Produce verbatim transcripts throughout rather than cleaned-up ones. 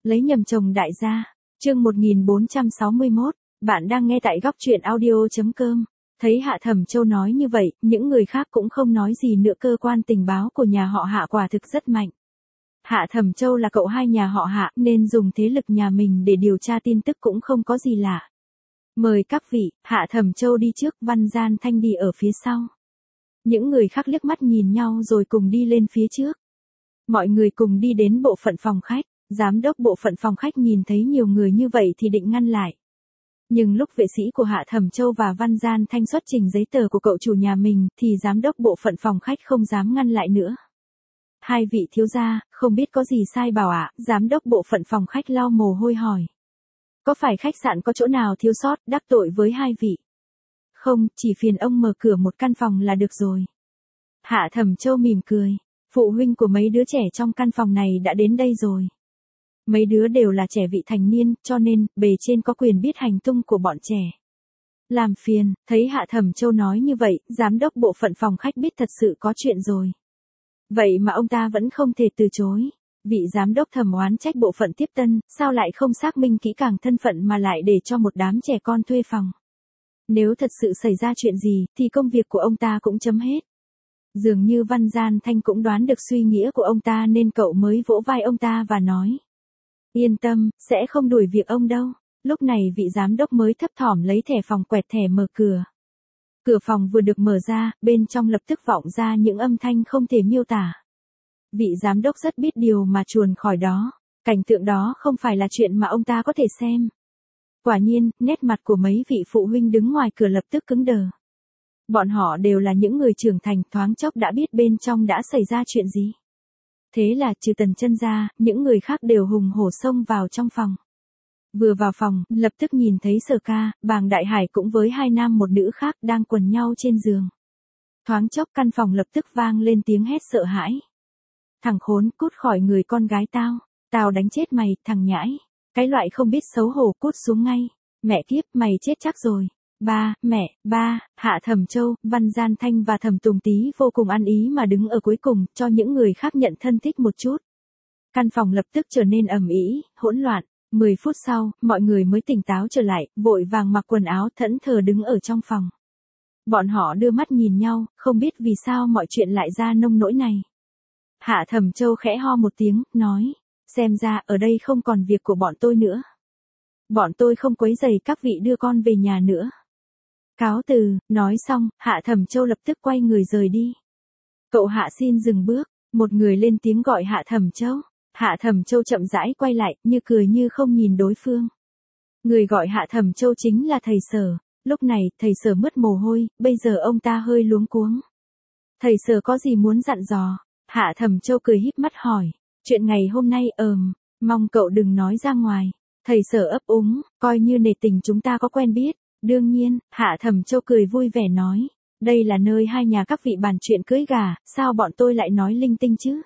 Lấy nhầm chồng đại gia. Chương một nghìn bốn trăm sáu mươi mốt, bạn đang nghe tại góc truyện audio chấm com. Thấy Hạ Thẩm Châu nói như vậy, những người khác cũng không nói gì nữa. Cơ quan tình báo của nhà họ Hạ quả thực rất mạnh. Hạ Thẩm Châu là cậu hai nhà họ Hạ nên dùng thế lực nhà mình để điều tra tin tức cũng không có gì lạ. Mời các vị. Hạ Thẩm Châu đi trước, Văn Gian Thanh đi ở phía sau. Những người khác liếc mắt nhìn nhau rồi cùng đi lên phía trước. Mọi người cùng đi đến bộ phận phòng khách. Giám đốc bộ phận phòng khách nhìn thấy nhiều người như vậy thì định ngăn lại. Nhưng lúc vệ sĩ của Hạ Thẩm Châu và Văn Gian Thanh xuất trình giấy tờ của cậu chủ nhà mình thì giám đốc bộ phận phòng khách không dám ngăn lại nữa. Hai vị thiếu gia, không biết có gì sai bảo ạ? Giám đốc bộ phận phòng khách lau mồ hôi hỏi. Có phải khách sạn có chỗ nào thiếu sót đắc tội với hai vị? Không, chỉ phiền ông mở cửa một căn phòng là được rồi. Hạ Thẩm Châu mỉm cười. Phụ huynh của mấy đứa trẻ trong căn phòng này đã đến đây rồi. Mấy đứa đều là trẻ vị thành niên, cho nên, bề trên có quyền biết hành tung của bọn trẻ. Làm phiền, thấy Hạ Thẩm Châu nói như vậy, giám đốc bộ phận phòng khách biết thật sự có chuyện rồi. Vậy mà ông ta vẫn không thể từ chối. Vị giám đốc thầm oán trách bộ phận tiếp tân, sao lại không xác minh kỹ càng thân phận mà lại để cho một đám trẻ con thuê phòng. Nếu thật sự xảy ra chuyện gì, thì công việc của ông ta cũng chấm hết. Dường như Văn Gian Thanh cũng đoán được suy nghĩa của ông ta nên cậu mới vỗ vai ông ta và nói. Yên tâm, sẽ không đuổi việc ông đâu. Lúc này vị giám đốc mới thấp thỏm lấy thẻ phòng quẹt thẻ mở cửa. Cửa phòng vừa được mở ra, bên trong lập tức vọng ra những âm thanh không thể miêu tả. Vị giám đốc rất biết điều mà chuồn khỏi đó. Cảnh tượng đó không phải là chuyện mà ông ta có thể xem. Quả nhiên, nét mặt của mấy vị phụ huynh đứng ngoài cửa lập tức cứng đờ. Bọn họ đều là những người trưởng thành, thoáng chốc đã biết bên trong đã xảy ra chuyện gì. Thế là trừ Tần Chân ra, những người khác đều hùng hổ xông vào trong phòng. Vừa vào phòng, lập tức nhìn thấy Sở Ca, Bàng Đại Hải cũng với hai nam một nữ khác đang quần nhau trên giường. Thoáng chốc căn phòng lập tức vang lên tiếng hét sợ hãi. Thằng khốn, cút khỏi người con gái tao. Tao đánh chết mày, thằng nhãi. Cái loại không biết xấu hổ, cút xuống ngay. Mẹ kiếp, mày chết chắc rồi. Ba, mẹ, ba. Hạ Thẩm Châu, Văn Gian Thanh và Thẩm Tùng Tý vô cùng ăn ý mà đứng ở cuối cùng, cho những người khác nhận thân thích một chút. Căn phòng lập tức trở nên ầm ĩ, hỗn loạn. Mười phút sau, mọi người mới tỉnh táo trở lại, vội vàng mặc quần áo thẫn thờ đứng ở trong phòng. Bọn họ đưa mắt nhìn nhau, không biết vì sao mọi chuyện lại ra nông nỗi này. Hạ Thẩm Châu khẽ ho một tiếng, nói, xem ra ở đây không còn việc của bọn tôi nữa. Bọn tôi không quấy rầy các vị đưa con về nhà nữa. Cáo từ. Nói xong, Hạ Thẩm Châu lập tức quay người rời đi. Cậu Hạ xin dừng bước, một người lên tiếng gọi Hạ Thẩm Châu. Hạ Thẩm Châu chậm rãi quay lại, như cười như không nhìn đối phương. Người gọi Hạ Thẩm Châu chính là thầy Sở. Lúc này, thầy Sở mứt mồ hôi, bây giờ ông ta hơi luống cuống. Thầy Sở có gì muốn dặn dò? Hạ Thẩm Châu cười híp mắt hỏi. Chuyện ngày hôm nay ờm, mong cậu đừng nói ra ngoài. Thầy Sở ấp úng, coi như nể tình chúng ta có quen biết. Đương nhiên, Hạ Thẩm Châu cười vui vẻ nói. Đây là nơi hai nhà các vị bàn chuyện cưới gà, sao bọn tôi lại nói linh tinh chứ?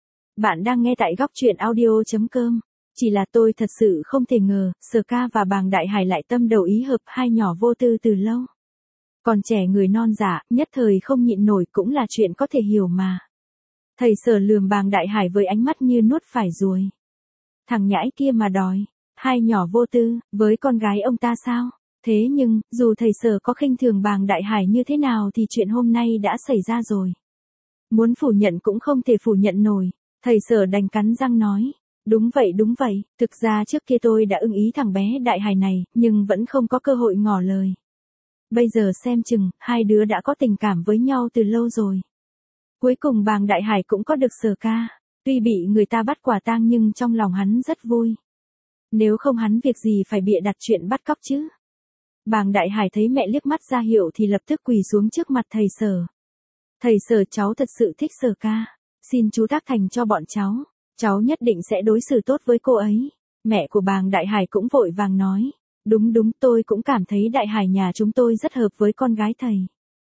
Bạn đang nghe tại góc truyện audio chấm com. Chỉ là tôi thật sự không thể ngờ, Sở Ca và Bàng Đại Hải lại tâm đầu ý hợp, hai nhỏ vô tư từ lâu. Còn trẻ người non dạ, nhất thời không nhịn nổi cũng là chuyện có thể hiểu mà. Thầy Sở lườm Bàng Đại Hải với ánh mắt như nuốt phải ruồi. Thằng nhãi kia mà đòi, hai nhỏ vô tư, với con gái ông ta sao? Thế nhưng, dù thầy Sở có khinh thường Bàng Đại Hải như thế nào thì chuyện hôm nay đã xảy ra rồi. Muốn phủ nhận cũng không thể phủ nhận nổi. Thầy Sở đành cắn răng nói. Đúng vậy đúng vậy, thực ra trước kia tôi đã ưng ý thằng bé Đại Hải này, nhưng vẫn không có cơ hội ngỏ lời. Bây giờ xem chừng, hai đứa đã có tình cảm với nhau từ lâu rồi. Cuối cùng Bàng Đại Hải cũng có được Sở Ca. Tuy bị người ta bắt quả tang nhưng trong lòng hắn rất vui. Nếu không hắn việc gì phải bịa đặt chuyện bắt cóc chứ. Bàng Đại Hải thấy mẹ liếc mắt ra hiệu thì lập tức quỳ xuống trước mặt thầy Sở. Thầy Sở, cháu thật sự thích Sở Ca. Xin chú tác thành cho bọn cháu. Cháu nhất định sẽ đối xử tốt với cô ấy. Mẹ của Bàng Đại Hải cũng vội vàng nói. Đúng đúng, tôi cũng cảm thấy Đại Hải nhà chúng tôi rất hợp với con gái thầy.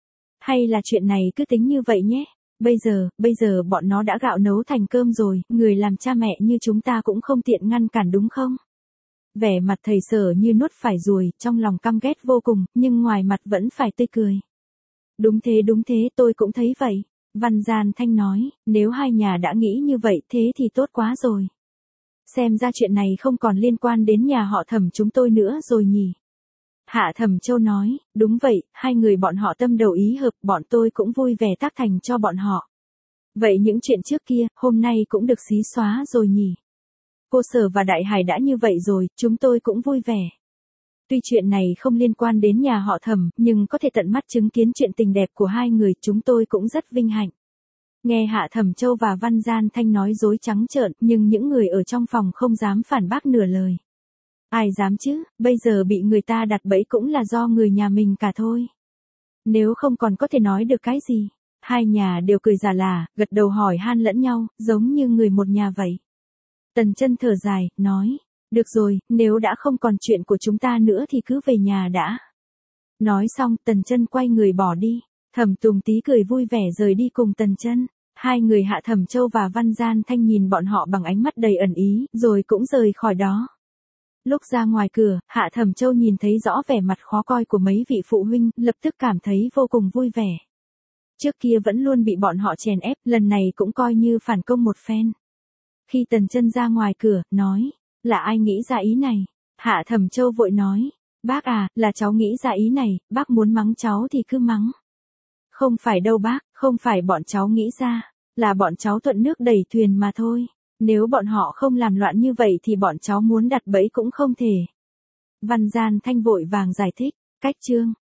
Hay là chuyện này cứ tính như vậy nhé. Bây giờ, bây giờ bọn nó đã gạo nấu thành cơm rồi, người làm cha mẹ như chúng ta cũng không tiện ngăn cản đúng không? Vẻ mặt thầy Sở như nuốt phải ruồi, trong lòng căm ghét vô cùng, nhưng ngoài mặt vẫn phải tươi cười. Đúng thế đúng thế, tôi cũng thấy vậy. Văn Gian Thanh nói, nếu hai nhà đã nghĩ như vậy thế thì tốt quá rồi. Xem ra chuyện này không còn liên quan đến nhà họ Thẩm chúng tôi nữa rồi nhỉ. Hạ Thẩm Châu nói, đúng vậy, hai người bọn họ tâm đầu ý hợp, bọn tôi cũng vui vẻ tác thành cho bọn họ. Vậy những chuyện trước kia, hôm nay cũng được xí xóa rồi nhỉ. Cô Sở và Đại Hải đã như vậy rồi, chúng tôi cũng vui vẻ. Tuy chuyện này không liên quan đến nhà họ Thẩm, nhưng có thể tận mắt chứng kiến chuyện tình đẹp của hai người, chúng tôi cũng rất vinh hạnh. Nghe Hạ Thẩm Châu và Văn Gian Thanh nói dối trắng trợn, nhưng những người ở trong phòng không dám phản bác nửa lời. Ai dám chứ, bây giờ bị người ta đặt bẫy cũng là do người nhà mình cả thôi. Nếu không còn có thể nói được cái gì. Hai nhà đều cười giả là, gật đầu hỏi han lẫn nhau, giống như người một nhà vậy. Tần Chân thở dài, nói, được rồi, nếu đã không còn chuyện của chúng ta nữa thì cứ về nhà đã. Nói xong, Tần Chân quay người bỏ đi. Thẩm Tùng Tý cười vui vẻ rời đi cùng Tần Chân. Hai người Hạ Thẩm Châu và Văn Gian Thanh nhìn bọn họ bằng ánh mắt đầy ẩn ý, rồi cũng rời khỏi đó. Lúc ra ngoài cửa, Hạ Thẩm Châu nhìn thấy rõ vẻ mặt khó coi của mấy vị phụ huynh, lập tức cảm thấy vô cùng vui vẻ. Trước kia vẫn luôn bị bọn họ chèn ép, lần này cũng coi như phản công một phen. Khi Tần Chân ra ngoài cửa, nói, là ai nghĩ ra ý này? Hạ Thẩm Châu vội nói, bác à, là cháu nghĩ ra ý này, bác muốn mắng cháu thì cứ mắng. Không phải đâu bác, không phải bọn cháu nghĩ ra, là bọn cháu thuận nước đẩy thuyền mà thôi. Nếu bọn họ không làm loạn như vậy thì bọn cháu muốn đặt bẫy cũng không thể. Văn Gian Thanh vội vàng giải thích, cách chương.